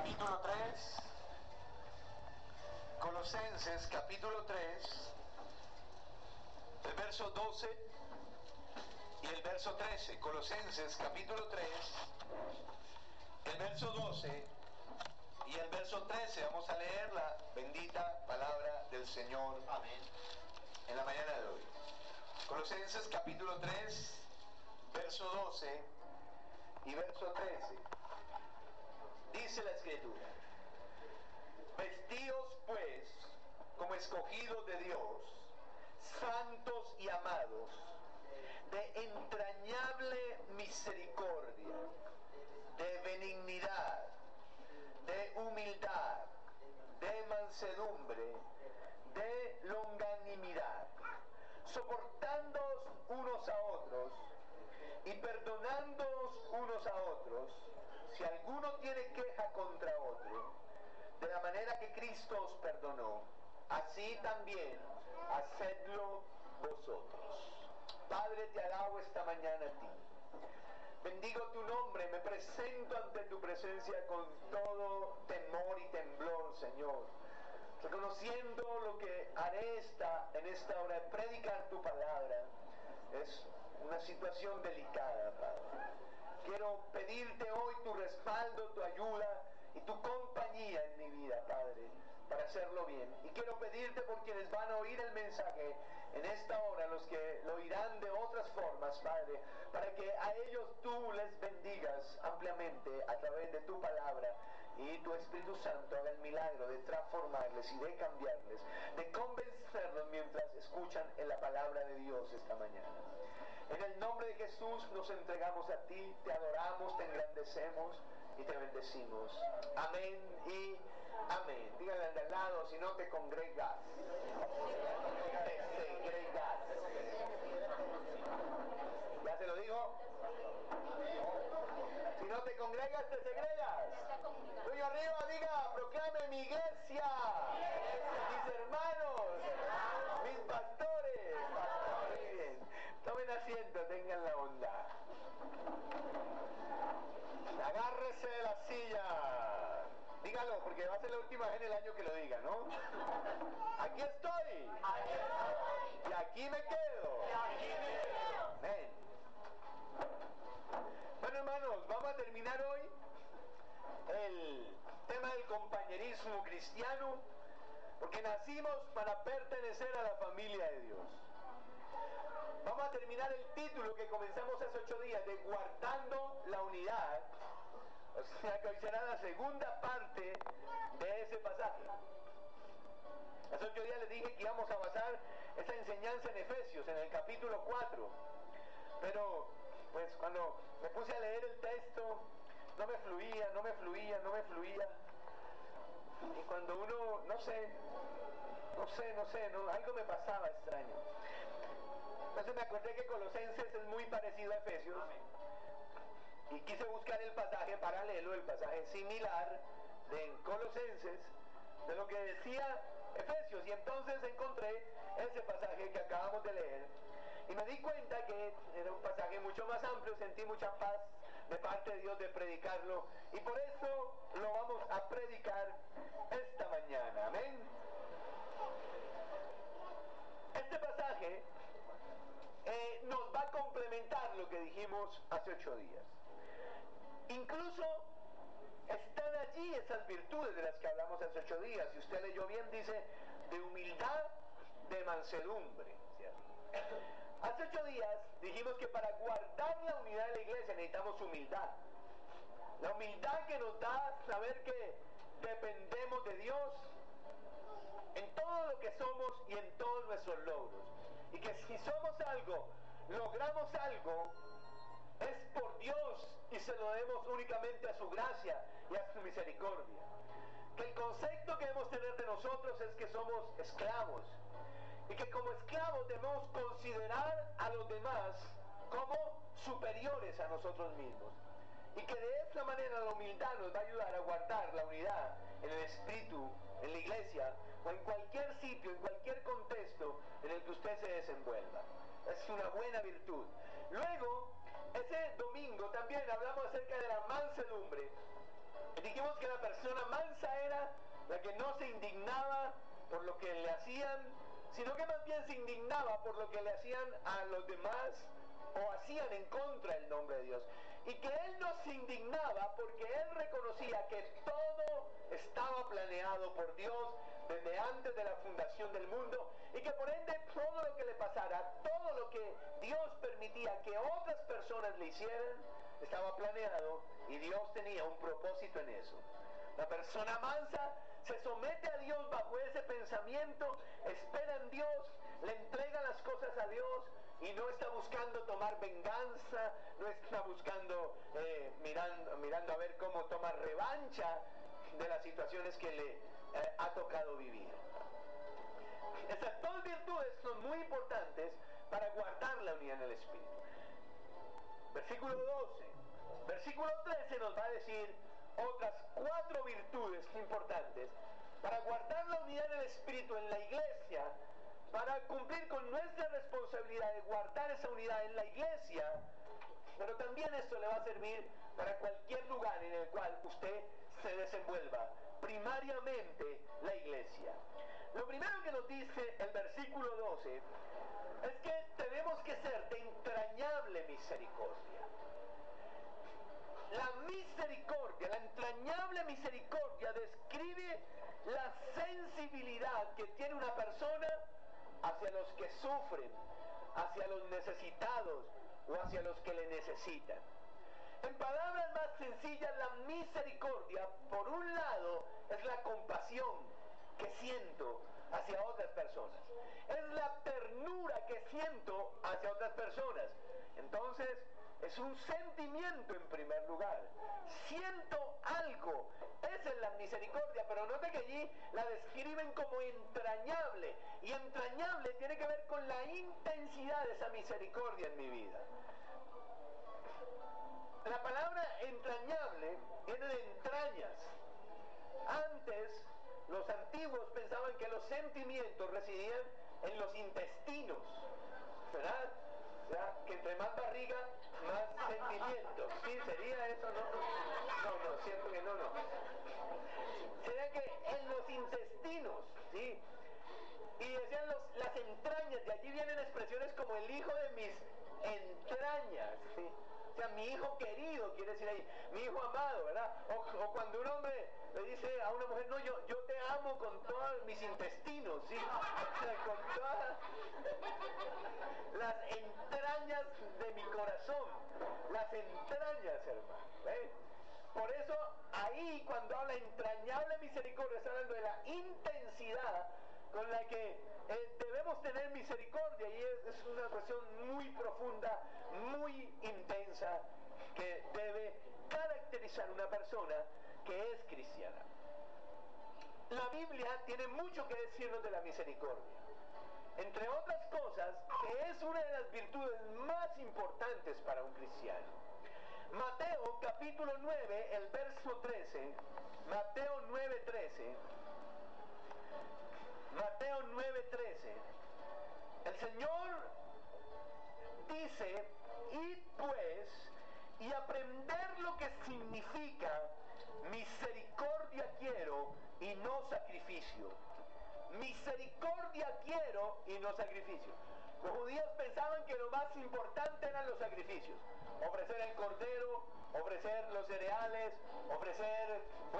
capítulo 3, Colosenses capítulo 3, el verso 12 y el verso 13. Colosenses capítulo 3, el verso 12 y el verso 13. Vamos a leer la bendita palabra del Señor. Amén. En la mañana de hoy. Colosenses capítulo 3, verso 12 y verso 13. Dice la Escritura: vestíos pues como escogidos de Dios, santos y amados, de entrañable misericordia, de benignidad, de humildad, de mansedumbre, de longanimidad, soportándoos unos a otros y perdonándoos unos a otros, si alguno tiene queja contra otro, de la manera que Cristo os perdonó, así también hacedlo vosotros. Padre, te alabo esta mañana a ti. Bendigo tu nombre, me presento ante tu presencia con todo temor y temblor, Señor, reconociendo lo que haré en esta hora de predicar tu palabra. Es una situación delicada, Padre. Quiero pedirte hoy tu respaldo, tu ayuda y tu compañía en mi vida, Padre, para hacerlo bien. Y quiero pedirte por quienes van a oír el mensaje en esta hora, los que lo oirán de otras formas, Padre, para que a ellos tú les bendigas ampliamente a través de tu palabra y tu Espíritu Santo haga el milagro de transformarles y de cambiarles, de convencerlos mientras escuchan en la palabra de Dios esta mañana. En el nombre de Jesús nos entregamos a ti, te adoramos, te engrandecemos y te bendecimos. Amén y amén. Díganle al de al lado: si no te congregas, te segregas. ¿Ya se lo digo? Si no te congregas, te segregas. Puño arriba, diga: proclame mi iglesia, mis hermanos, mis pastores. Muy bien. Tomen asiento, tengan la bondad. Agárrese de la silla. Dígalo, porque va a ser la última vez en el año que lo diga, ¿no? Aquí estoy. Y aquí me quedo. Amén. Bueno, hermanos, vamos a terminar hoy el tema del compañerismo cristiano, porque nacimos para pertenecer a la familia de Dios. Vamos a terminar el título que comenzamos hace 8 días, de guardando la unidad. O sea que hoy será la segunda parte de ese pasaje. Hace 8 días les dije que íbamos a basar esa enseñanza en Efesios, en el capítulo 4. Pero, pues cuando me puse a leer el texto, no me fluía. Y cuando uno, no sé, algo me pasaba extraño. Entonces me acordé que Colosenses es muy parecido a Efesios. Y quise buscar el pasaje paralelo, el pasaje similar de Colosenses, de lo que decía Efesios. Y entonces encontré ese pasaje que acabamos de leer. Y me di cuenta que era un pasaje mucho más amplio, sentí mucha paz de parte de Dios de predicarlo. Y por eso lo vamos a predicar esta mañana. Amén. Este pasaje nos va a complementar lo que dijimos hace 8 días. Incluso están allí esas virtudes de las que hablamos hace 8 días. Si usted leyó bien, dice de humildad, de mansedumbre, ¿cierto? Hace 8 días dijimos que para guardar la unidad de la iglesia necesitamos humildad. La humildad que nos da saber que dependemos de Dios en todo lo que somos y en todos nuestros logros. Y que si somos algo, logramos algo, es por Dios y se lo debemos únicamente a su gracia y a su misericordia. Que el concepto que debemos tener de nosotros es que somos esclavos y que como esclavos debemos considerar a los demás como superiores a nosotros mismos. Y que de esta manera la humildad nos va a ayudar a guardar la unidad en el espíritu, en la iglesia o en cualquier sitio, en cualquier contexto en el que usted se desenvuelva. Es una buena virtud. Luego, ese domingo también hablamos acerca de la mansedumbre. Dijimos Vimos que la persona mansa era la que no se indignaba por lo que le hacían, sino que más bien se indignaba por lo que le hacían a los demás o hacían en contra del nombre de Dios. Y que él no se indignaba porque él reconocía que todo estaba planeado por Dios desde antes de la fundación del mundo, y que por ende todo lo que le pasara, todo lo que Dios permitía que otras personas le hicieran, estaba planeado y Dios tenía un propósito en eso. La persona mansa se somete a Dios bajo ese pensamiento, espera en Dios, le entrega las cosas a Dios y no está buscando tomar venganza, no está buscando mirando a ver cómo tomar revancha de las situaciones que le ha tocado vivir. Estas dos virtudes son muy importantes para guardar la unidad en el Espíritu. Versículo 12. Versículo 13 nos va a decir otras 4 virtudes importantes para guardar la unidad en el Espíritu en la iglesia, para cumplir con nuestra responsabilidad de guardar esa unidad en la iglesia, pero también esto le va a servir para cualquier lugar en el cual usted se desenvuelva, primariamente la iglesia. Lo primero que nos dice el versículo 12 es que tenemos que ser de entrañable misericordia. La misericordia, la entrañable misericordia describe la sensibilidad que tiene una persona hacia los que sufren, hacia los necesitados o hacia los que le necesitan. En palabras más sencillas, la misericordia, por un lado, es la compasión que siento hacia otras personas. Es la ternura que siento hacia otras personas. Entonces, es un sentimiento en primer lugar. Siento algo. Esa es la misericordia, pero note que allí la describen como entrañable. Y entrañable tiene que ver con la intensidad de esa misericordia en mi vida. La palabra entrañable viene de entrañas. Antes, los antiguos pensaban que los sentimientos residían en los intestinos, ¿verdad? O sea, que entre más barriga, más sentimientos. ¿Sí? ¿Sería eso, no? No, cierto que no. Sería que en los intestinos, ¿sí? Y decían las entrañas, de allí vienen expresiones como el hijo de mis entrañas, ¿sí? O sea, mi hijo querido, quiere decir ahí, mi hijo amado, ¿verdad? O cuando un hombre le dice a una mujer, no, yo te amo con todos mis intestinos, ¿sí? O sea, con todas las entrañas de mi corazón, las entrañas, hermano, ¿eh? Por eso, ahí cuando habla entrañable misericordia, está hablando de la intensidad con la que debemos tener misericordia, y es una cuestión muy profunda, muy intensa, que debe caracterizar una persona que es cristiana. La Biblia tiene mucho que decirnos de la misericordia, entre otras cosas, que es una de las virtudes más importantes para un cristiano. Mateo capítulo 9, el verso 13, Mateo 9:13, Mateo 9:13, el Señor dice, id pues y aprender lo que significa misericordia quiero y no sacrificio. Misericordia quiero y no sacrificio. Los judíos pensaban que lo más importante eran los sacrificios. Ofrecer el cordero, ofrecer los cereales, ofrecer,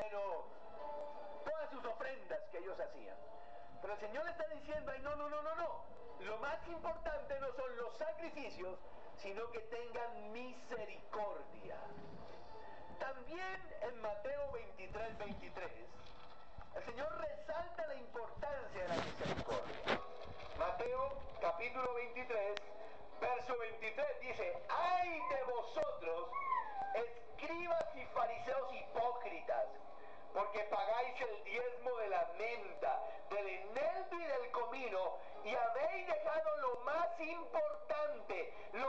todas sus ofrendas que ellos hacían. Pero el Señor le está diciendo, ay, no. Lo más importante no son los sacrificios, sino que tengan misericordia. También en Mateo 23:23, el Señor resalta la importancia de la misericordia. Mateo capítulo 23, verso 23 dice, ¡ay de vosotros, escribas y fariseos hipócritas! Porque pagáis el diezmo de la menta, del eneldo y del comino, y habéis dejado lo más importante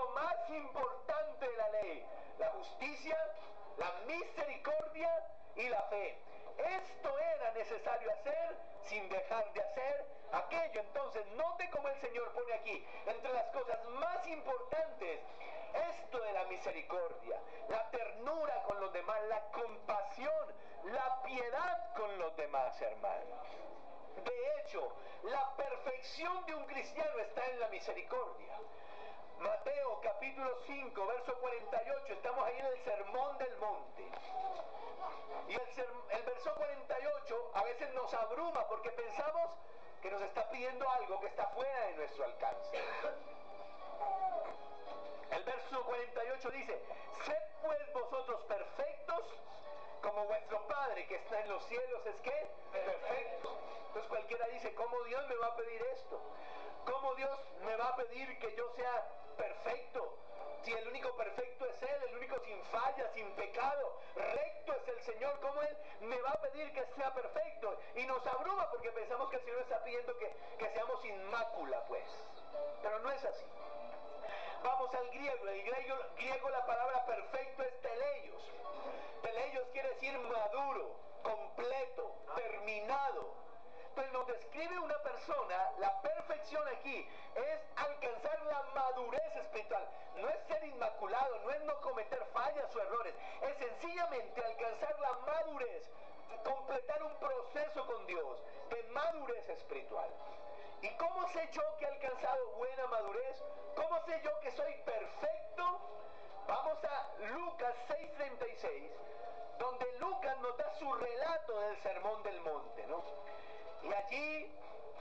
de la ley, la justicia, la misericordia y la fe. Esto era necesario hacer sin dejar de hacer aquello. Entonces, note cómo el Señor pone aquí, entre las cosas más importantes esto de la misericordia, la ternura con los demás, la compasión, la piedad con los demás, hermanos. De hecho, la perfección de un cristiano está en la misericordia. Mateo capítulo 5, verso 48, estamos ahí en el Sermón del Monte. Y el verso 48 a veces nos abruma porque pensamos que nos está pidiendo algo que está fuera de nuestro alcance. El verso 48 dice: sed pues vosotros perfectos, como vuestro Padre que está en los cielos es ¿qué? Perfecto. Entonces cualquiera dice: ¿cómo Dios me va a pedir esto? ¿Cómo Dios me va a pedir que yo sea perfecto? Si el único perfecto es Él, el único sin falla, sin pecado, recto es el Señor, ¿cómo Él me va a pedir que sea perfecto? Y nos abruma porque pensamos que el Señor está pidiendo que seamos sin mácula, pues. Pero no es así. Vamos al griego. En griego la palabra perfecto es teleios. Teleios quiere decir maduro, completo, terminado. Entonces nos describe una persona, la perfección aquí es alcanzar la madurez espiritual. No es ser inmaculado, no es no cometer fallas o errores, es sencillamente alcanzar la madurez, completar un proceso con Dios de madurez espiritual. ¿Y cómo sé yo que he alcanzado buena madurez? ¿Cómo sé yo que soy perfecto? Vamos a Lucas 6:36, donde Lucas nos da su relato del Sermón del Monte, ¿no? Y allí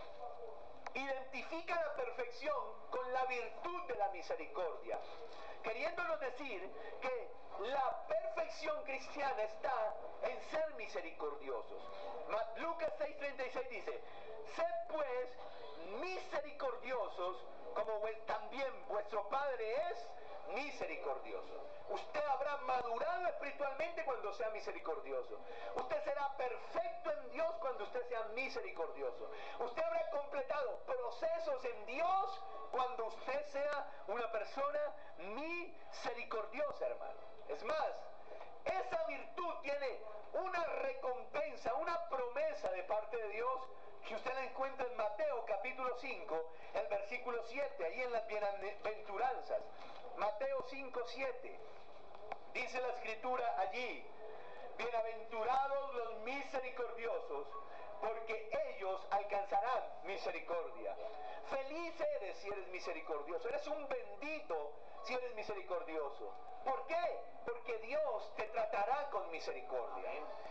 identifica la perfección con la virtud de la misericordia, queriéndonos decir que la perfección cristiana está en ser misericordiosos. Lucas 6:36 dice: sed pues misericordiosos como también vuestro Padre es misericordioso. Usted habrá madurado espiritualmente cuando sea misericordioso. Usted será perfecto en Dios cuando usted sea misericordioso. Usted habrá completado procesos en Dios cuando usted sea una persona misericordiosa, hermano. Es más, esa virtud tiene una recompensa, una promesa de parte de Dios que usted la encuentra en Mateo capítulo 5, el versículo 7, ahí en las bienaventuranzas. Mateo 5:7, dice la escritura allí: bienaventurados los misericordiosos, porque ellos alcanzarán misericordia. Feliz eres si eres misericordioso, eres un bendito si eres misericordioso. ¿Por qué? Porque Dios te tratará con misericordia.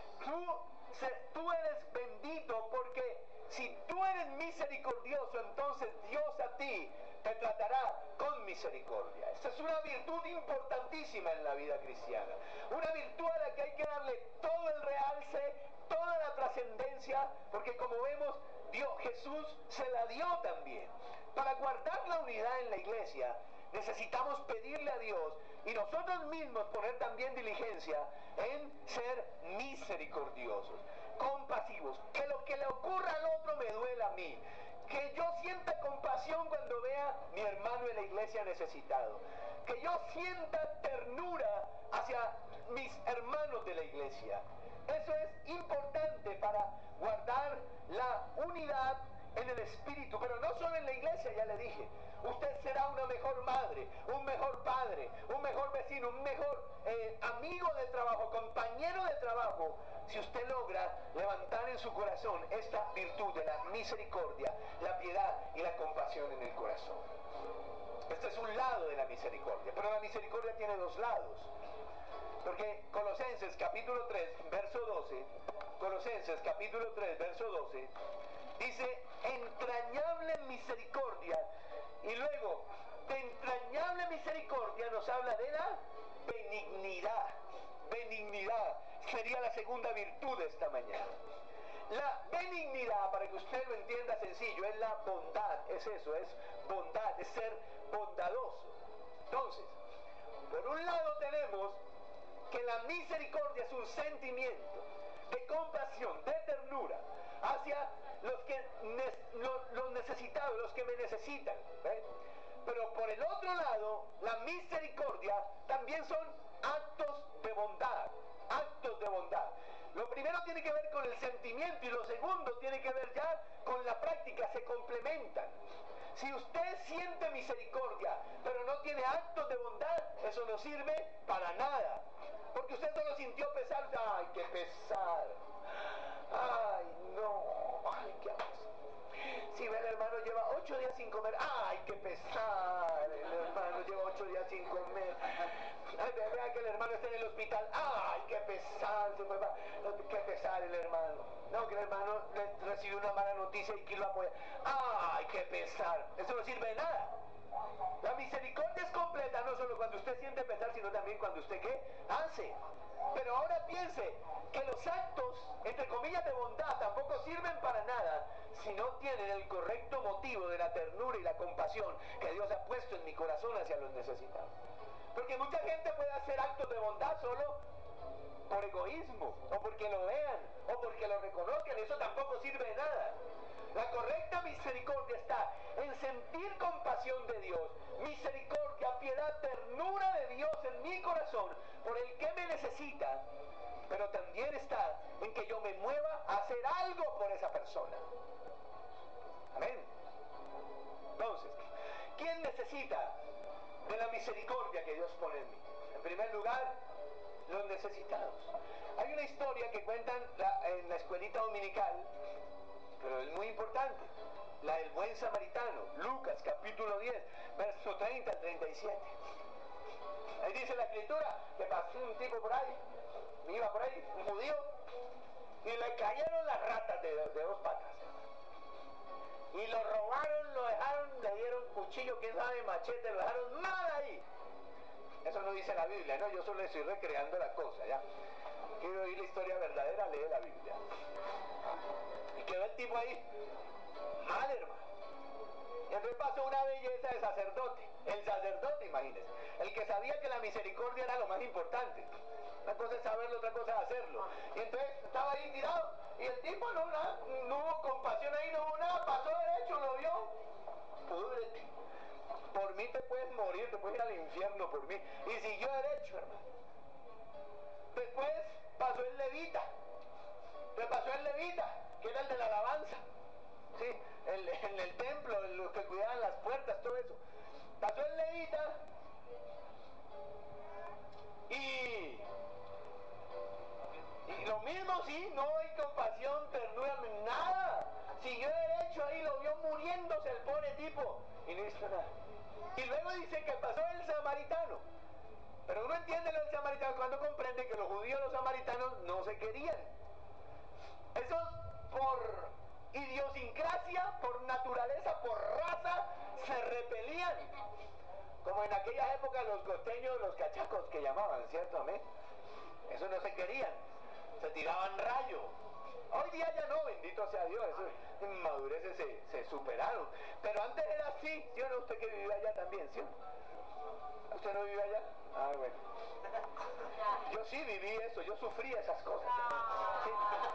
Tú eres bendito porque si tú eres misericordioso, entonces Dios a ti te tratará con misericordia. Esta es una virtud importantísima en la vida cristiana. Una virtud a la que hay que darle todo el realce, toda la trascendencia, porque como vemos, Jesús se la dio también. Para guardar la unidad en la iglesia, necesitamos pedirle a Dios y nosotros mismos poner también diligencia en ser misericordiosos, compasivos, que lo que le ocurra al otro me duela a mí, que yo sienta compasión cuando vea a mi hermano en la iglesia necesitado, que yo sienta ternura hacia mis hermanos de la iglesia. Eso es importante para guardar la unidad en el espíritu, pero no solo en la iglesia, ya le dije. Usted será una mejor madre, un mejor padre, un mejor vecino, un mejor amigo de trabajo, compañero de trabajo, si usted logra levantar en su corazón esta virtud de la misericordia, la piedad y la compasión en el corazón. Este es un lado de la misericordia, pero la misericordia tiene dos lados. Porque Colosenses capítulo 3, verso 12, Colosenses capítulo 3, verso 12, dice: entrañable misericordia. Y luego, de entrañable misericordia nos habla de la benignidad. Benignidad sería la segunda virtud de esta mañana. La benignidad, para que usted lo entienda sencillo, es la bondad, es eso, es bondad, es ser bondadoso. Entonces, por un lado tenemos que la misericordia es un sentimiento de compasión, de ternura hacia los necesitados, los que me necesitan, ¿ve? Pero por el otro lado, la misericordia también son actos de bondad, actos de bondad. Lo primero tiene que ver con el sentimiento y lo segundo tiene que ver ya con la práctica, se complementan. Si usted siente misericordia, pero no tiene actos de bondad, eso no sirve para nada. Porque usted solo sintió pesar. ¡Ay, qué pesar! ¡Ay, no! ¡Ay, qué abuso! Si ve, el hermano lleva 8 días sin comer. ¡Ay, qué pesar! El hermano lleva 8 días sin comer. Ay, vea que el hermano está en el hospital. ¡Ay, qué pesar! ¡Qué pesar el hermano! No, que el hermano recibió una mala noticia y que lo apoya. ¡Ay, qué pesar! Eso no sirve de nada. La misericordia es completa, no solo cuando usted siente pesar, sino también cuando usted, ¿qué? Hace. Pero ahora piense que los actos, entre comillas, de bondad tampoco sirven para nada si no tienen el correcto motivo de la ternura y la compasión que Dios ha puesto en mi corazón hacia los necesitados. Porque mucha gente puede hacer actos de bondad solo por egoísmo, o porque lo vean, o porque lo reconozcan, y eso tampoco sirve de nada. La correcta misericordia está en sentir compasión de Dios, misericordia, piedad, ternura de Dios en mi corazón por el que me necesita, pero también está en que yo me mueva a hacer algo por esa persona. Amén. Entonces, ¿quién necesita de la misericordia que Dios pone en mí? En primer lugar, los necesitados. Hay una historia que cuentan en la escuelita dominical, pero es muy importante, la del buen samaritano, Lucas capítulo 10, verso 30 al 37. Ahí dice la escritura que pasó un tipo por ahí, iba por ahí, un judío, y le cayeron las ratas de 2 patas. Y lo robaron, lo dejaron, le dieron cuchillo, quién sabe, machete, lo dejaron mal ahí. Eso no dice la Biblia, no, yo solo estoy recreando la cosa, ¿ya? Quiero oír la historia verdadera, lee la Biblia. Y quedó el tipo ahí, mal, hermano. Y entonces pasó una belleza de sacerdote, el sacerdote, imagínense, el que sabía que la misericordia era lo más importante. Una cosa es saberlo, otra cosa es hacerlo. Y entonces estaba ahí tirado, y el tipo no hubo compasión ahí, no hubo nada, pasó derecho, lo vio, púdrete. Por mí te puedes morir, te puedes ir al infierno por mí. Y siguió derecho, hermano. Después pasó el levita. Que era el de la alabanza. Sí, en el templo, los que cuidaban las puertas, todo eso. Pasó el levita. Y lo mismo, sí, no hay compasión, ternura, nada. Siguió derecho ahí, lo vio muriéndose el pobre tipo. Y no hizo nada. Y luego dice que pasó el samaritano. Pero uno entiende lo del samaritano cuando comprende que los judíos y los samaritanos no se querían. Eso por idiosincrasia, por naturaleza, por raza, se repelían. Como en aquellas épocas los costeños, los cachacos que llamaban, ¿cierto? Amén. Eso no se querían. Se tiraban rayo. Hoy día ya no, bendito sea Dios, eso en madureces se superaron. Pero antes era así, ¿sí o no? Usted que vive allá también, ¿sí o no? ¿Usted no vive allá? Ah, bueno. Yo sí viví eso, yo sufrí esas cosas. ¿Sí?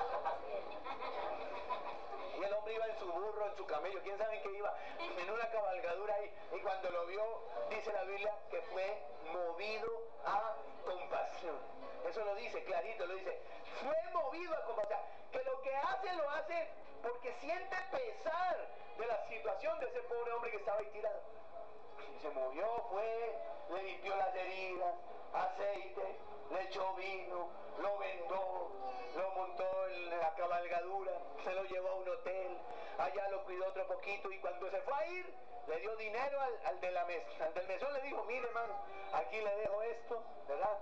Y el hombre iba en su burro, en su camello, quién sabe en qué iba, en una cabalgadura ahí. Y cuando lo vio, dice la Biblia, que fue movido a compasión. Eso lo dice, clarito, lo dice. Fue movido a compasión. Que lo que hace, lo hace porque siente pesar de la situación de ese pobre hombre que estaba ahí tirado. Y se movió, fue, le limpió las heridas, aceite, le echó vino, lo vendó, lo montó en la cabalgadura, se lo llevó a un hotel, allá lo cuidó otro poquito y cuando se fue a ir, le dio dinero al del mesón, le dijo, mire hermano, aquí le dejo esto, ¿verdad?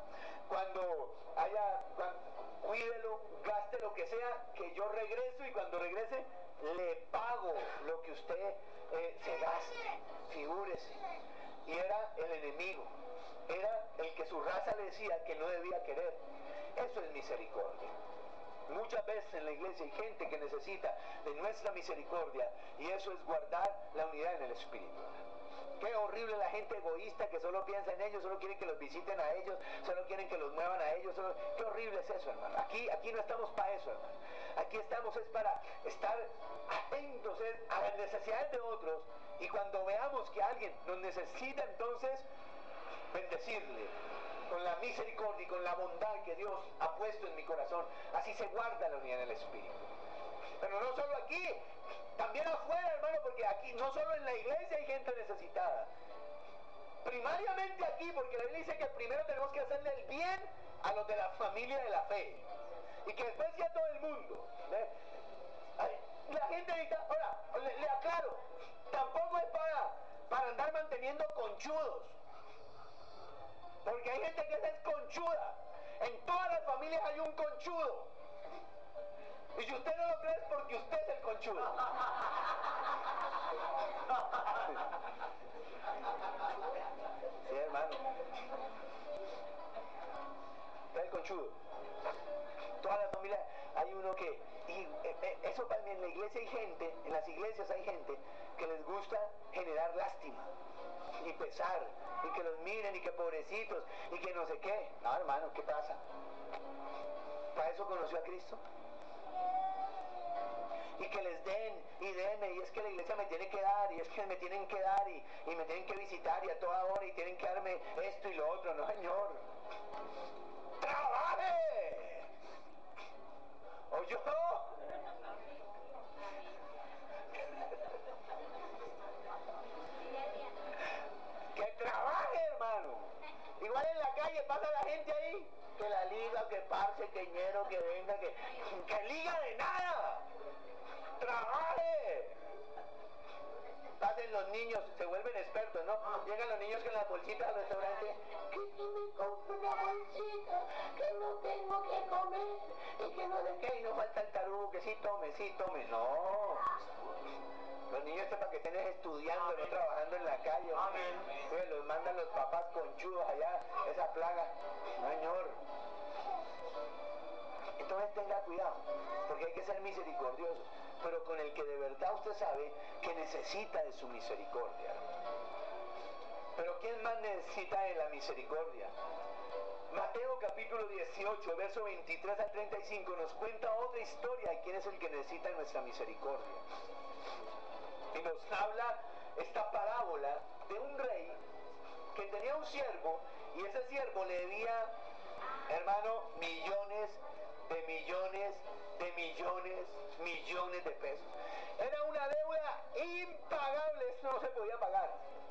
Cuídelo, gaste lo que sea, que yo regreso y cuando regrese le pago lo que usted se gaste, figúrese. Y era el enemigo, era el que su raza le decía que no debía querer. Eso es misericordia. Muchas veces en la iglesia hay gente que necesita de nuestra misericordia y eso es guardar la unidad en el espíritu. Qué horrible la gente egoísta que solo piensa en ellos, solo quieren que los visiten a ellos, solo quieren que los muevan a ellos. Qué horrible es eso, hermano. Aquí no estamos para eso, hermano. Aquí estamos es para estar atentos a las necesidades de otros y cuando veamos que alguien nos necesita, entonces bendecirle con la misericordia y con la bondad que Dios ha puesto en mi corazón. Así se guarda la unidad en el espíritu. Pero no solo aquí, También afuera, hermano, porque aquí no solo en la iglesia hay gente necesitada. Primariamente aquí, porque la Biblia dice que primero tenemos que hacerle el bien a los de la familia de la fe. Y que después ya todo el mundo. La gente dice, ahora, le aclaro, tampoco es para andar manteniendo conchudos. Porque hay gente que es conchuda. En todas las familias hay un conchudo. Y si usted no lo cree es porque usted es el conchudo. Sí, hermano. Usted es el conchudo. Todas las familias hay uno que... Y eso también en la iglesia hay gente, en las iglesias hay gente que les gusta generar lástima y pesar, y que los miren, y que pobrecitos, y que no sé qué. No, hermano, ¿qué pasa? ¿Para eso conoció a Cristo? Y que les den, y denme, y es que la iglesia me tiene que dar, y es que me tienen que dar, y me tienen que visitar, y a toda hora, y tienen que darme esto y lo otro. No, señor. ¡Trabaje! ¿Oyó? Que trabaje, hermano. Igual en la calle pasa la gente ahí, que la liga, que parce, que ñero, que venga, que liga de nada. Trabaje. Pasen los niños, se vuelven expertos, ¿no? Llegan los niños con las bolsitas al restaurante. Que si me compro una bolsita, que no tengo que comer, y que no sé qué, y no falta el tarugo, que sí tome. No. Los niños para que estén estudiando, no trabajando en la calle. Amén. Los mandan los papás conchudos allá, esa plaga. No, señor. Entonces tenga cuidado, porque hay que ser misericordioso, pero con el que de verdad usted sabe que necesita de su misericordia. Pero ¿quién más necesita de la misericordia? Mateo capítulo 18, verso 23 al 35 nos cuenta otra historia de quién es el que necesita nuestra misericordia. Y nos habla esta parábola de un rey que tenía un siervo, y ese siervo le debía, hermano, millones de pesos. Era una deuda impagable, eso no se podía pagar.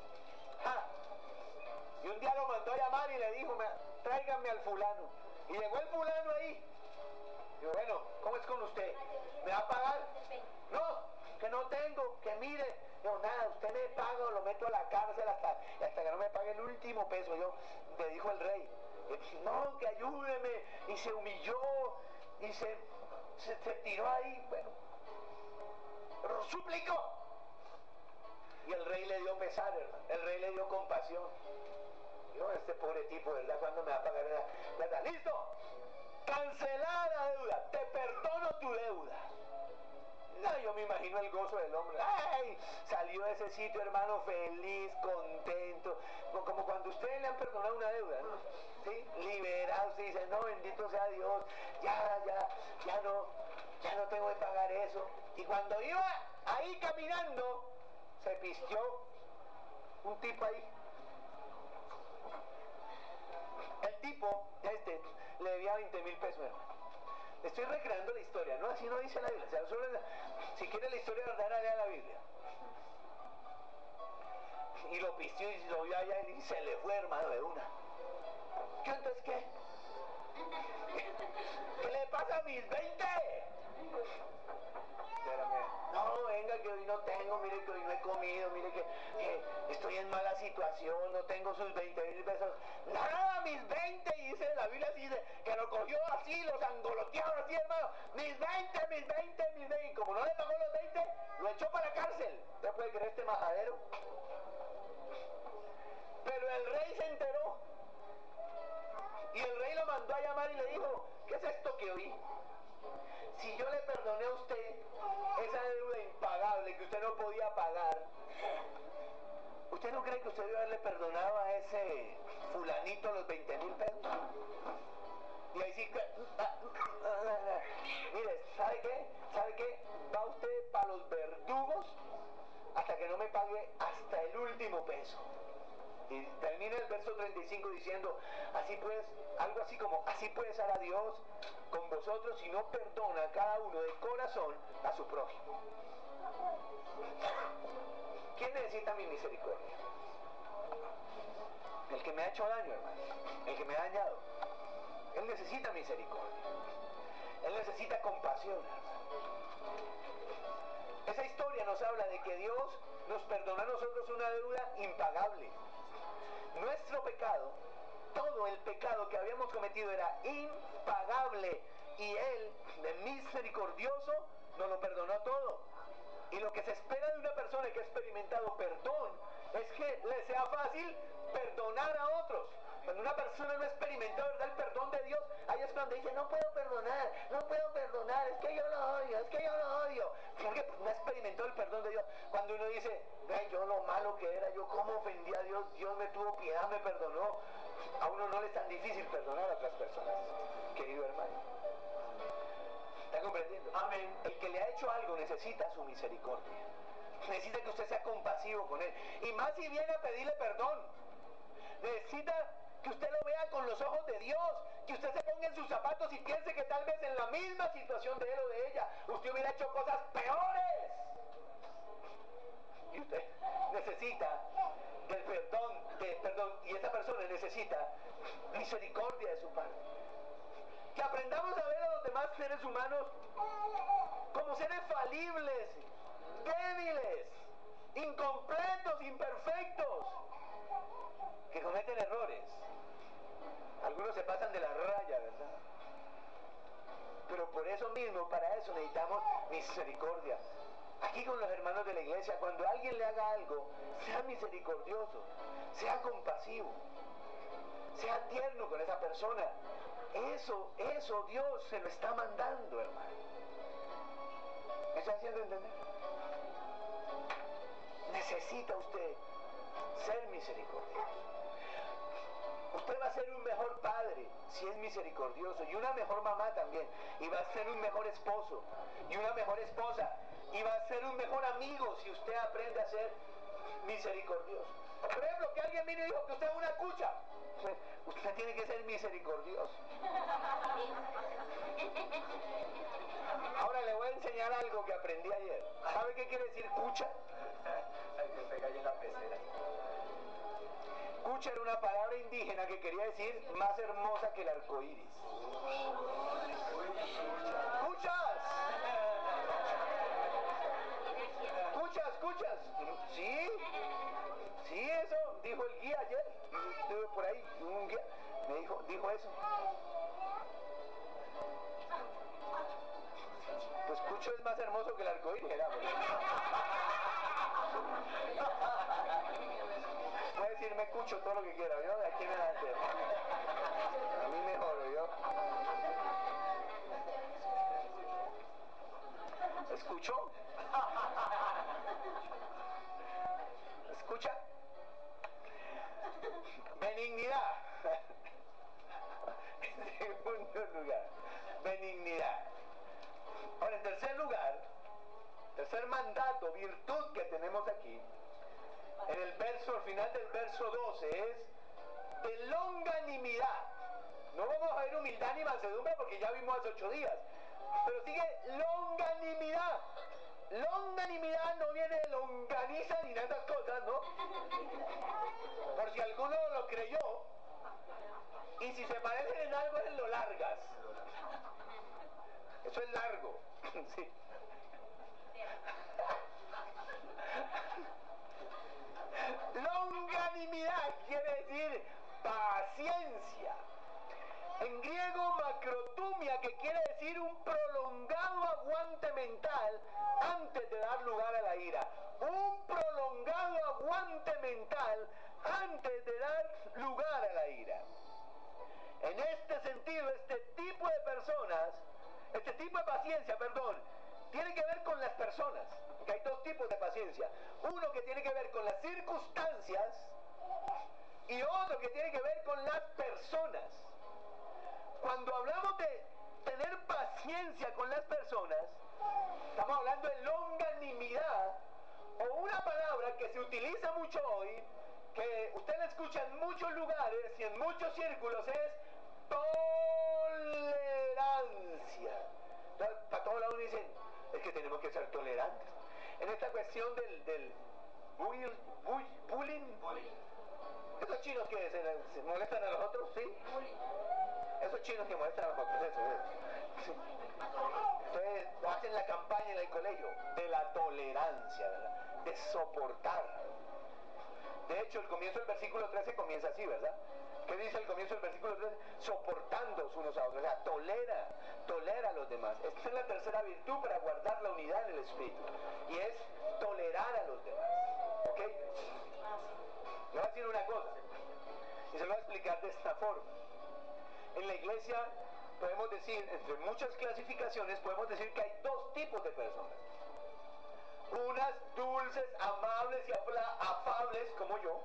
Y un día lo mandó a llamar y le dijo, tráiganme al fulano. Y llegó el fulano ahí. Digo, bueno, ¿cómo es con usted? ¿Me va a pagar? No, que no tengo, que mire. Digo, nada, usted me paga o lo meto a la cárcel hasta que no me pague el último peso. Le dijo el rey, no, que ayúdeme. Y se humilló y se tiró ahí, bueno, pero suplicó. Y el rey le dio pesar, hermano. El rey le dio compasión. Dijo, este pobre tipo, ¿verdad? ¿Cuándo me va a pagar la plata? ¡Listo! Cancelada la deuda. Te perdono tu deuda. No, yo me imagino el gozo del hombre. ¡Ay! Salió de ese sitio, hermano, feliz, contento. Como cuando ustedes le han perdonado una deuda, ¿no? ¿Sí? Liberado, usted dice, no, bendito sea Dios. Ya no tengo que pagar eso. Y cuando iba ahí caminando, se pistió un tipo ahí. El tipo, le debía 20,000 pesos, hermano. Estoy recreando la historia, ¿no? Así no dice la Biblia. O sea, si quiere la historia verdadera, lea la Biblia. Y lo pistió y lo vio allá y se le fue, hermano, de una. ¿Qué entonces qué? ¿Qué le pasa a mis 20? No, venga, que hoy no tengo, mire que hoy no he comido, mire que estoy en mala situación, no tengo sus 20,000 pesos. Nada, mis 20, y dice la Biblia, dice que lo cogió así, los angolotearon así, hermano. Mis 20, y como no le pagó los 20, lo echó para la cárcel. ¿Usted puede creer este majadero? Pero el rey se enteró. Y el rey lo mandó a llamar y le dijo, ¿qué es esto que oí? Si yo le perdoné a usted esa deuda impagable que usted no podía pagar, ¿usted no cree que usted debe haberle perdonado a ese fulanito los 20,000 pesos? Y ahí sí que... Mire, ¿sabe qué? Va usted para los verdugos hasta que no me pague hasta el último peso. Y termina el verso 35 diciendo, así pues, algo así como, así puede ser a Dios con vosotros si no perdona a cada uno de corazón a su prójimo. ¿Quién necesita mi misericordia? El que me ha hecho daño, hermano. El que me ha dañado. Él necesita misericordia. Él necesita compasión, hermano. Esa historia nos habla de que Dios nos perdonó a nosotros una deuda impagable. Nuestro pecado, todo el pecado que habíamos cometido era impagable. Y Él, de misericordioso, nos lo perdonó todo. Y lo que se espera de una persona que ha experimentado perdón es que le sea fácil perdonar a otros. Cuando una persona no ha experimentado, ¿verdad?, el perdón de Dios, ahí es cuando dice, no puedo perdonar, es que yo lo odio. Porque pues, no ha experimentado el perdón de Dios. Cuando uno dice, ve, yo lo malo que era, yo cómo ofendí a Dios, Dios me tuvo piedad, me perdonó. A uno no le es tan difícil perdonar a otras personas, querido hermano. ¿Está comprendiendo? Amén. El que le ha hecho algo necesita su misericordia. Necesita que usted sea compasivo con él. Y más si viene a pedirle perdón. Necesita que usted lo vea con los ojos de Dios. Que usted se ponga en sus zapatos y piense que tal vez en la misma situación de él o de ella, usted hubiera hecho cosas peores. Y usted necesita del perdón, y esa persona necesita misericordia de su parte. Que aprendamos a ver a los demás seres humanos como seres falibles, débiles, incompletos, imperfectos, que cometen errores. Algunos se pasan de la raya, ¿verdad? Pero por eso mismo, para eso necesitamos misericordia. Aquí con los hermanos de la iglesia, cuando alguien le haga algo, sea misericordioso, sea compasivo, sea tierno con esa persona. Eso Dios se lo está mandando, hermano. ¿Me está haciendo entender? Necesita usted ser misericordioso. Usted va a ser un mejor padre si es misericordioso, y una mejor mamá también, y va a ser un mejor esposo y una mejor esposa, y va a ser un mejor amigo si usted aprende a ser misericordioso. Por ejemplo, que alguien viene y dijo que usted es una cucha. Usted tiene que ser misericordioso. Ahora le voy a enseñar algo que aprendí ayer. ¿Sabe qué quiere decir cucha? Cucha era una palabra indígena que quería decir más hermosa que el arco iris. ¡Cuchas! ¡Cuchas! Sí, eso dijo el guía ayer. Estuve por ahí, un guía me dijo eso. Pues cucho es más hermoso que el arco iris, ¿verdad? Puede decirme cucho todo lo que quiera, ¿yo? De aquí en adelante. A mí mejor, ¿yo? ¿Escuchó? ¿Escucha? Benignidad. En segundo lugar, benignidad. Ahora, en tercer lugar, tercer mandato, virtud que tenemos aquí, en el verso, al final del verso 12, es de longanimidad. No vamos a ver humildad ni mansedumbre porque ya vimos hace 8 días. Pero sigue longanimidad. Longanimidad no viene de longaniza ni nada de esas cosas, ¿no? Por si alguno lo creyó. Y si se parecen en algo es en lo largas. Eso es largo. Sí. Longanimidad quiere decir paciencia. En griego, macrotumia, que quiere decir un prolongado aguante mental antes de dar lugar a la ira. Un prolongado aguante mental antes de dar lugar a la ira. En este sentido, este tipo de paciencia, tiene que ver con las personas. Porque hay dos tipos de paciencia. Uno que tiene que ver con las circunstancias y otro que tiene que ver con las personas. Cuando hablamos de tener paciencia con las personas, estamos hablando de longanimidad, o una palabra que se utiliza mucho hoy, que usted la escucha en muchos lugares y en muchos círculos, es tolerancia. Para todos lados dicen, es que tenemos que ser tolerantes. en esta cuestión del bullying. Esos chinos que se molestan a los otros, ¿sí? Esos chinos que molestan a los otros, eso. Sí. Entonces hacen la campaña en el colegio de la tolerancia, ¿verdad? De soportar. De hecho, el comienzo del versículo 13 comienza así, ¿verdad? ¿Qué dice el comienzo del versículo 13? Soportándoos unos a otros, o sea, tolera a los demás. Esta es la tercera virtud para guardar la unidad en el Espíritu, y es tolerar a los demás, ¿ok? Le voy a decir una cosa, y se lo voy a explicar de esta forma. En la iglesia podemos decir, entre muchas clasificaciones, podemos decir que hay dos tipos de personas. Unas dulces, amables y afables como yo,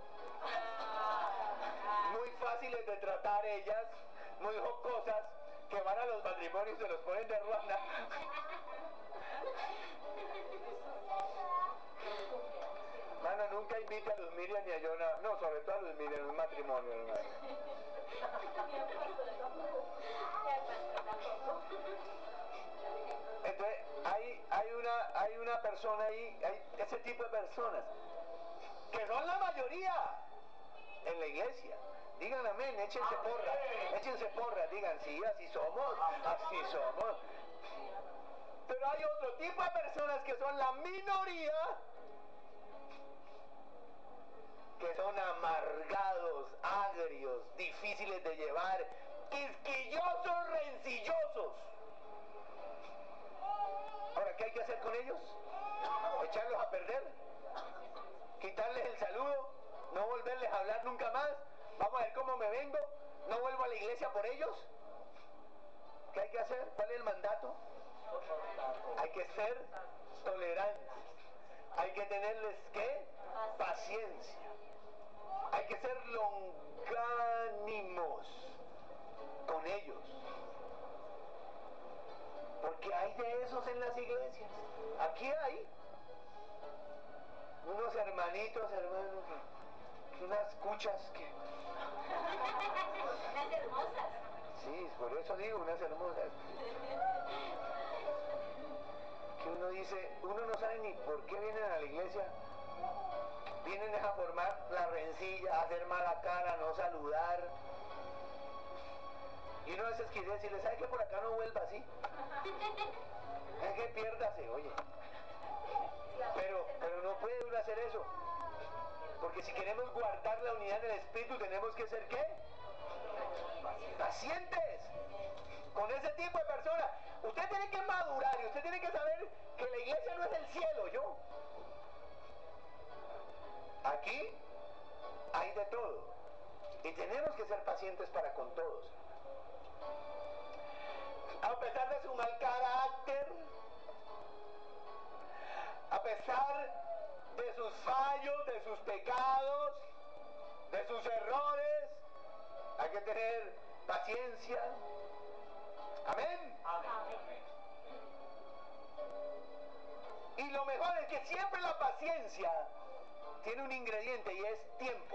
muy fáciles de tratar ellas, muy jocosas, que van a los matrimonios y se los ponen de ruana. Mano, nunca invite a Luz Miriam ni a Jonah, no, sobre todo a Luz Miriam en un matrimonio, hermano. Entonces, hay una persona ahí, hay ese tipo de personas, que son la mayoría en la iglesia. Digan amén, échense porra, digan sí, así somos. Pero hay otro tipo de personas que son la minoría, que son amargados, agrios, difíciles de llevar, quisquillosos, rencillosos. Ahora, ¿qué hay que hacer con ellos? ¿Echarlos a perder? ¿Quitarles el saludo? ¿No volverles a hablar nunca más? ¿Vamos a ver cómo me vengo? ¿No vuelvo a la iglesia por ellos? ¿Qué hay que hacer? ¿Cuál es el mandato? Hay que ser tolerantes. Hay que tenerles, ¿qué? Paciencia. Hay que ser longánimos con ellos. Porque hay de esos en las iglesias. Aquí hay unos hermanitos, hermanos, unas cuchas que... Unas hermosas. Sí, por eso digo, unas hermosas. Que uno dice, uno no sabe ni por qué vienen a la iglesia. Vienen a formar la rencilla, a hacer mala cara, no saludar. Y uno a veces quiere decirle, ¿sabe que por acá no vuelva así? Es que piérdase, oye. Pero no puede uno hacer eso. Porque si queremos guardar la unidad en el Espíritu, tenemos que ser, ¿qué? Pacientes con ese tipo de personas. Usted tiene que madurar y usted tiene que saber que la iglesia no es el cielo, yo. Aquí hay de todo. Y tenemos que ser pacientes para con todos. A pesar de su mal carácter, a pesar de sus fallos, de sus pecados, de sus errores, hay que tener paciencia. Amén. Amén. Y lo mejor es que siempre la paciencia tiene un ingrediente y es tiempo.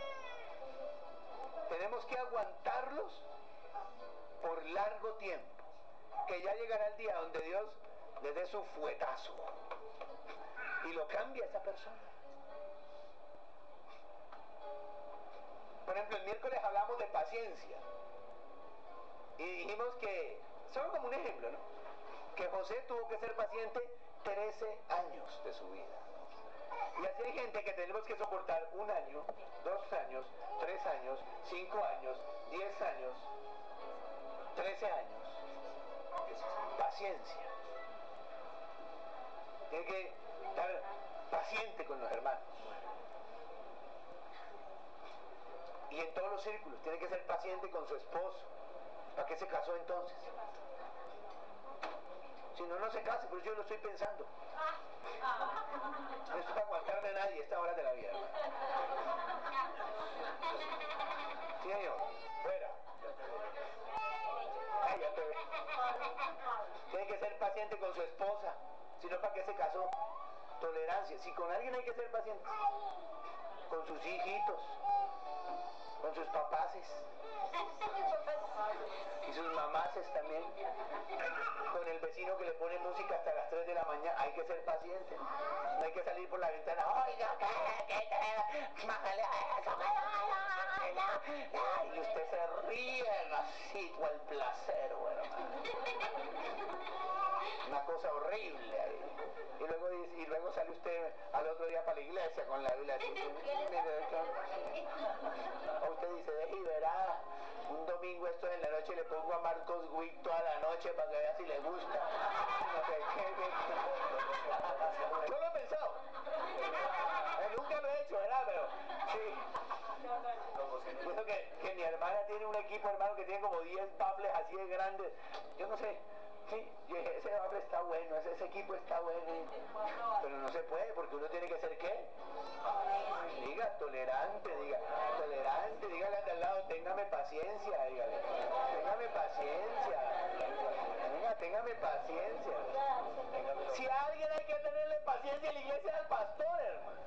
Tenemos que aguantarlos por largo tiempo, que ya llegará el día donde Dios le dé su fuetazo y lo cambia a esa persona. Por ejemplo, el miércoles hablamos de paciencia y dijimos que, solo como un ejemplo, ¿no?, que José tuvo que ser paciente 13 años de su vida. Y así hay gente que tenemos que soportar 1 año, 2 años, 3 años, 5 años, 10 años, 13 años. Paciencia. Tiene que estar paciente con los hermanos. Y en todos los círculos, tiene que ser paciente con su esposo. ¿Para qué se casó entonces? Si no, no se case, pero yo lo estoy pensando. No estoy para aguantarme a nadie a esta hora de la vida. Sí, señor. Fuera. Ay, ya te ve. Tiene que ser paciente con su esposa. Si no, ¿para qué se casó? Tolerancia. Si con alguien hay que ser paciente, con sus hijitos, con sus papaces. Y sus mamaces también. Con el vecino que le pone música hasta las 3 de la mañana. Hay que ser paciente. No hay que salir por la ventana. Oiga, bájale a eso. Y usted se ríe así con el placer, bueno, una cosa horrible ahí. Y luego sale usted al otro día para la iglesia con la Biblia así. O usted dice, deje y verá, un domingo esto en la noche le pongo a Marcos Wick toda la noche para que vea si le gusta. No sé qué. Yo lo he pensado. Nunca lo he hecho, ¿verdad? Pero sí. Yo que mi hermana tiene un equipo, hermano, que tiene como 10 baffles así de grandes. Yo no sé. Sí, ese baffle está bueno, ese equipo está bueno. Pero no se puede, porque uno tiene que ser ¿qué? Diga, tolerante, dígale al de al lado, téngame paciencia, dígale. Téngame paciencia. Venga, téngame paciencia. Si a alguien hay que tenerle paciencia en la iglesia es al pastor, hermano.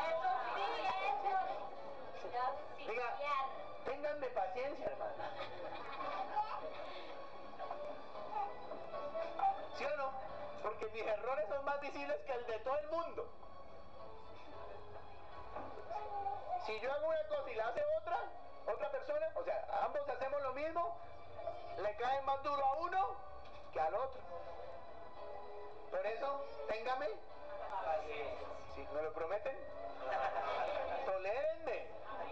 Diga, ténganme paciencia, hermano. ¿Sí o no? Porque mis errores son más visibles que el de todo el mundo. Si yo hago una cosa y la hace otra persona, o sea, ambos hacemos lo mismo, le cae más duro a uno que al otro. Por eso, téngame. ¿Sí? ¿Me lo prometen? Tolérenme.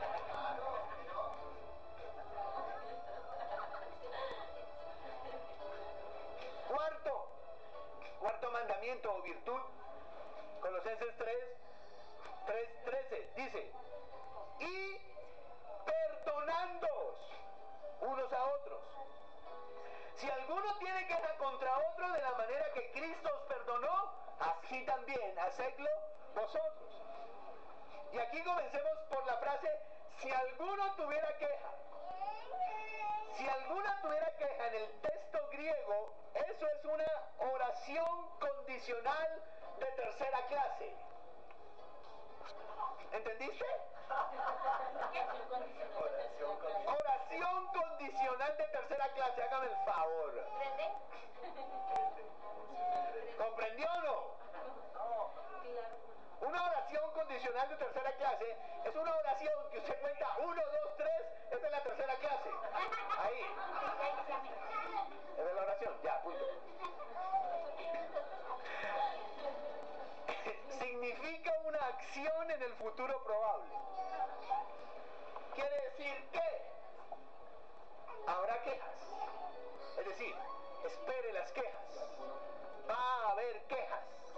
Cuarto mandamiento o virtud, Colosenses 3:13, dice, y perdonándoos unos a otros. Si alguno tiene queja contra otro de la manera que Cristo os perdonó, así también hacedlo vosotros. Y aquí comencemos por la frase, si alguno tuviera queja. Si alguna tuviera queja en el texto griego, eso es una oración condicional de tercera clase. ¿Entendiste? Oración condicional de tercera clase, hágame el favor. ¿Comprendió o no? Una oración condicional de tercera clase es una oración que usted cuenta 1, 2, 3, esa es la tercera clase. Ahí. Esa es la oración, ya, punto. Significa una acción en el futuro probable. Quiere decir que habrá quejas. Es decir, espere las quejas. Va a haber quejas.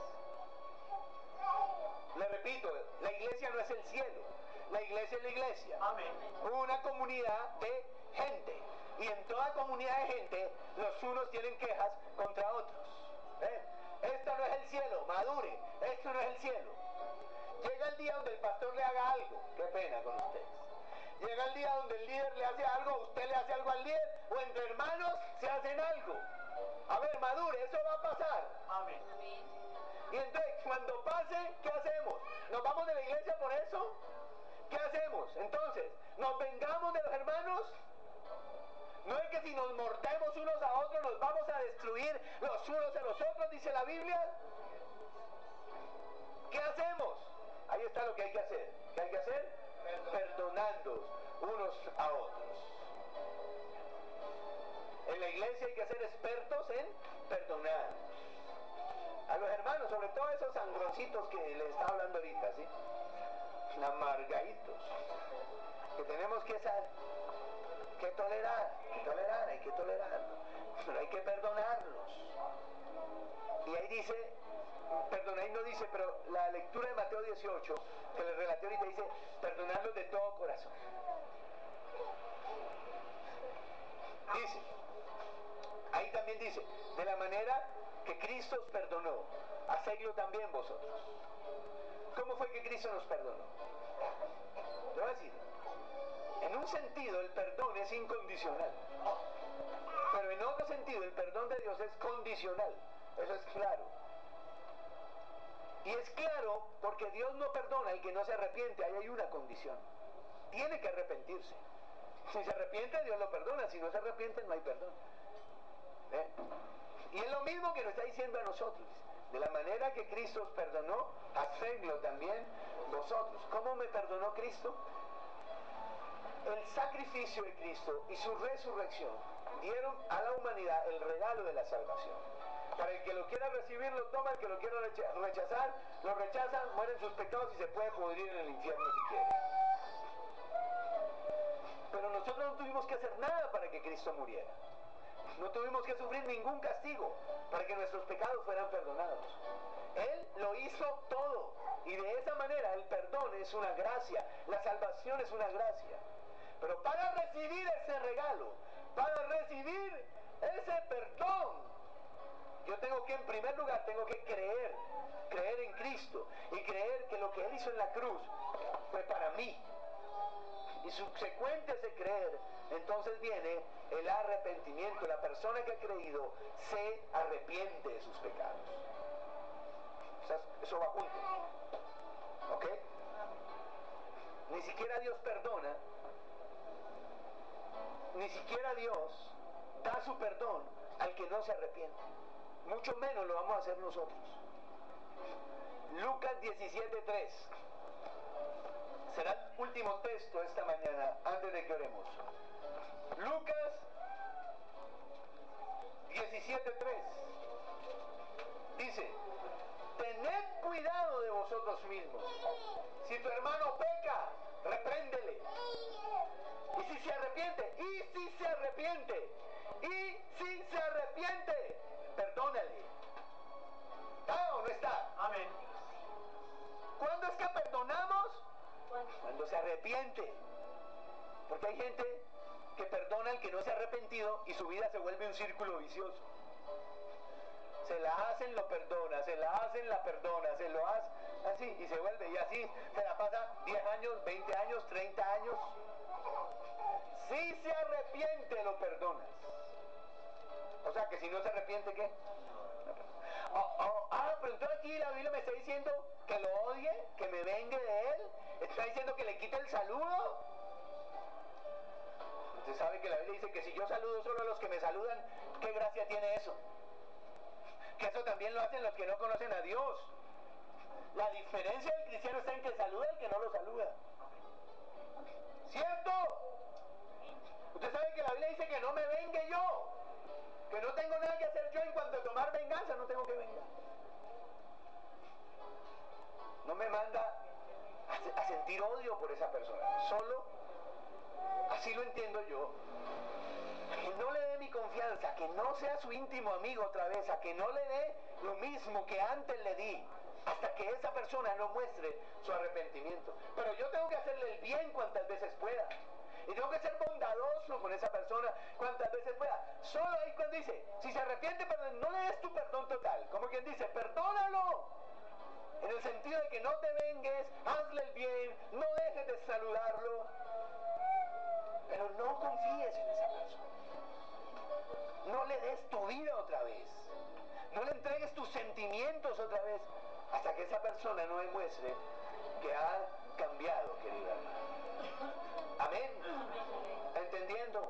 Le repito, la iglesia no es el cielo. La iglesia es la iglesia. Amén. Una comunidad de gente. Y en toda comunidad de gente, los unos tienen quejas contra otros. Esto no es el cielo, madure. Esto no es el cielo. Llega el día donde el pastor le haga algo. Qué pena con ustedes. Llega el día donde el líder le hace algo, usted le hace algo al líder, o entre hermanos se hacen algo. A ver, madure, eso va a pasar. Amén. Y entonces, cuando pase, ¿qué hacemos? ¿Nos vamos de la iglesia por eso? ¿Qué hacemos? Entonces, ¿nos vengamos de los hermanos? ¿No es que si nos mordemos unos a otros nos vamos a destruir los unos a los otros, dice la Biblia? ¿Qué hacemos? Ahí está lo que hay que hacer. ¿Qué hay que hacer? Perdonando unos a otros. En la iglesia hay que ser expertos en perdonar. A los hermanos, sobre todo esos sangroncitos que les estaba hablando ahorita, ¿sí? Amargaditos. Que tenemos que tolerar, hay que tolerarlo. Pero hay que perdonarlos. Y ahí dice, perdón, ahí no dice, pero la lectura de Mateo 18, que le relaté ahorita, dice, perdonarlos de todo corazón. Dice, ahí también dice, de la manera que Cristo os perdonó, hacedlo también vosotros. ¿Cómo fue que Cristo nos perdonó? Le voy a decir, en un sentido el perdón es incondicional, pero en otro sentido el perdón de Dios es condicional. Eso es claro. Y es claro porque Dios no perdona al que no se arrepiente. Ahí hay una condición. Tiene que arrepentirse. Si se arrepiente, Dios lo perdona. Si no se arrepiente, no hay perdón. Y es lo mismo que nos está diciendo a nosotros. De la manera que Cristo os perdonó, hacedlo también vosotros. ¿Cómo me perdonó Cristo? El sacrificio de Cristo y su resurrección dieron a la humanidad el regalo de la salvación. Para el que lo quiera recibir, lo toma. El que lo quiera rechazar, lo rechaza, mueren sus pecados y se puede pudrir en el infierno si quiere. Pero nosotros no tuvimos que hacer nada para que Cristo muriera. No tuvimos que sufrir ningún castigo para que nuestros pecados fueran perdonados. Él lo hizo todo. Y de esa manera el perdón es una gracia. La salvación es una gracia. Pero para recibir ese regalo, para recibir ese perdón, yo tengo que, en primer lugar, tengo que creer en Cristo y creer que lo que Él hizo en la cruz fue para mí. Y subsecuente a ese creer, entonces viene el arrepentimiento. La persona que ha creído se arrepiente de sus pecados. O sea, eso va junto. ¿Ok? Ni siquiera Dios perdona, ni siquiera Dios da su perdón al que no se arrepiente. Mucho menos lo vamos a hacer nosotros. Lucas 17:3. Será el último texto esta mañana antes de que oremos. Lucas 17:3 dice: tened cuidado de vosotros mismos. Si tu hermano peca, repréndele. Y si se arrepiente, perdónale. ¿Está o no está? Amén. ¿Cuándo es que perdonamos? Cuando se arrepiente. Porque hay gente que perdona al que no se ha arrepentido y su vida se vuelve un círculo vicioso. Se la hacen, lo perdona, se la hacen, la perdona, se lo hace así y se vuelve, y así se la pasa 10 años, 20 años, 30 años. Si se arrepiente, lo perdonas. O sea que si no se arrepiente, ¿qué? Pero entonces aquí la Biblia me está diciendo que lo odie, que me vengue de él. Está diciendo que le quite el saludo. Usted sabe que la Biblia dice que si yo saludo solo a los que me saludan, ¿qué gracia tiene eso? Que eso también lo hacen los que no conocen a Dios. La diferencia del cristiano está en que saluda al que no lo saluda. ¿Cierto? Usted sabe que la Biblia dice que no me vengue yo, que no tengo nada que hacer yo en cuanto a tomar venganza, no tengo que vengar. No me manda a sentir odio por esa persona, solo, así lo entiendo yo, que no le dé mi confianza, que no sea su íntimo amigo otra vez, a que no le dé lo mismo que antes le di, hasta que esa persona no muestre su arrepentimiento. Pero yo tengo que hacerle el bien cuantas veces pueda. Y tengo que ser bondadoso con esa persona cuantas veces pueda. Solo ahí cuando dice, si se arrepiente, perdón, no le des tu perdón total. Como quien dice, perdónalo. En el sentido de que no te vengues, hazle el bien, no dejes de saludarlo. Pero no confíes en esa persona. No le des tu vida otra vez. No le entregues tus sentimientos otra vez. Hasta que esa persona no demuestre que ha cambiado, querido hermano. Amén. ¿Está entendiendo?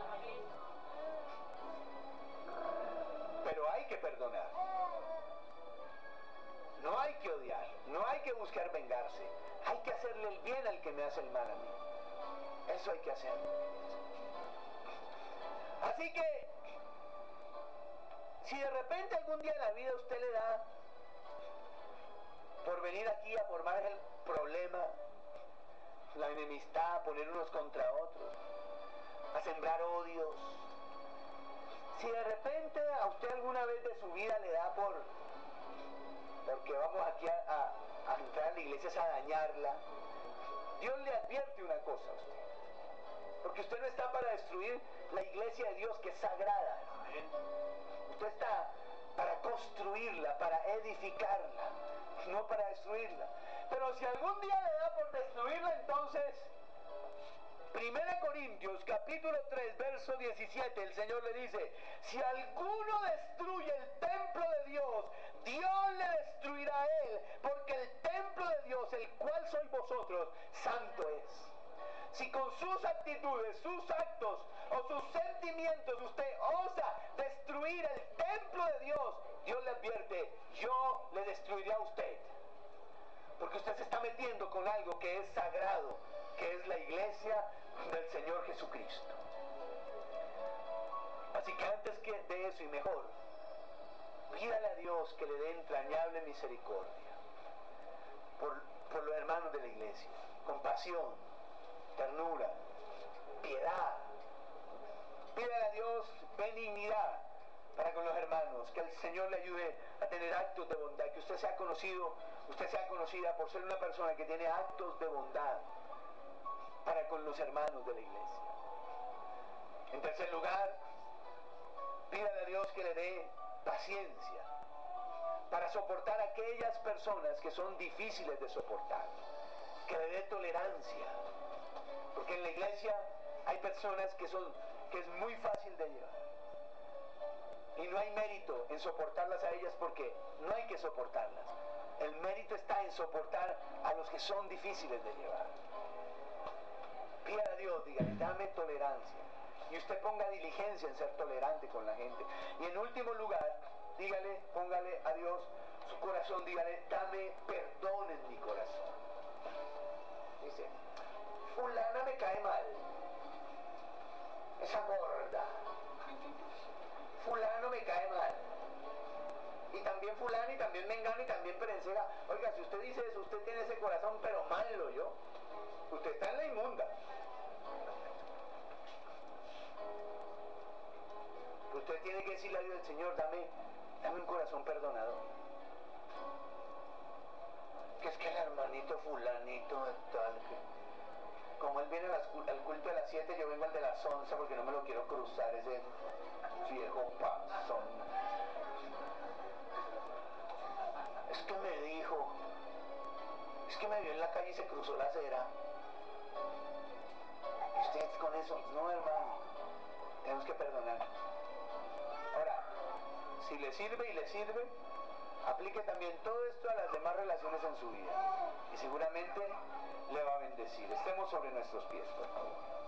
Pero hay que perdonar. No hay que odiar. No hay que buscar vengarse. Hay que hacerle el bien al que me hace el mal a mí. Eso hay que hacer. Así que, si de repente algún día en la vida usted le da por venir aquí a formar el problema, la enemistad, poner unos contra otros, a sembrar odios. Si de repente a usted alguna vez de su vida le da porque vamos aquí a entrar a la iglesia a dañarla, Dios le advierte una cosa a usted. Porque usted no está para destruir la iglesia de Dios, que es sagrada. Usted está para construirla, para edificarla, no para destruirla. Pero si algún día le da por destruirla, entonces, 1 Corintios capítulo 3 verso 17, el Señor le dice: si alguno destruye el templo de Dios, Dios le destruirá a él, porque el templo de Dios, el cual sois vosotros, santo es. si con sus actitudes, sus actos o sus sentimientos usted osa destruir el templo de Dios, Dios le advierte, yo le destruiré a usted. Porque usted se está metiendo con algo que es sagrado, que es la iglesia del Señor Jesucristo. Así que antes que de eso y mejor, pídale a Dios que le dé entrañable misericordia por los hermanos de la iglesia. Compasión, ternura, piedad. Pídale a Dios benignidad para con los hermanos, que el Señor le ayude a tener actos de bondad, que usted sea conocido, usted sea conocida por ser una persona que tiene actos de bondad para con los hermanos de la iglesia. En tercer lugar, pídale a Dios que le dé paciencia para soportar a aquellas personas que son difíciles de soportar, que le dé tolerancia, porque en la iglesia hay personas que es muy fácil de llevar. Y no hay mérito en soportarlas a ellas porque no hay que soportarlas. El mérito está en soportar a los que son difíciles de llevar. Pídale a Dios, dígale, dame tolerancia. Y usted ponga diligencia en ser tolerante con la gente. Y en último lugar, dígale, póngale a Dios su corazón, dígale, dame perdón en mi corazón. Dice, fulana me cae mal. Esa gorda. Fulano me cae mal. Y también fulano, y también mengano, y también perencera. Oiga, si usted dice eso, usted tiene ese corazón, pero malo yo. Usted está en la inmunda. Usted tiene que decirle a Dios, Señor, dame un corazón perdonador. Que es que el hermanito fulanito tal, que como él viene al culto de las 7, yo vengo al de las 11 porque no me lo quiero cruzar, ese viejo panzón. Es que me dijo, es que me vio en la calle y se cruzó la acera. ¿Y usted con eso? No, hermano, tenemos que perdonar. Ahora, si le sirve y le sirve, aplique también todo esto a las demás relaciones en su vida y seguramente le va a bendecir. Estemos sobre nuestros pies, por favor.